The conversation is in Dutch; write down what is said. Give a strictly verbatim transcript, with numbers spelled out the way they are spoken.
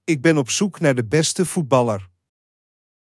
Ik ben op zoek naar de beste voetballer.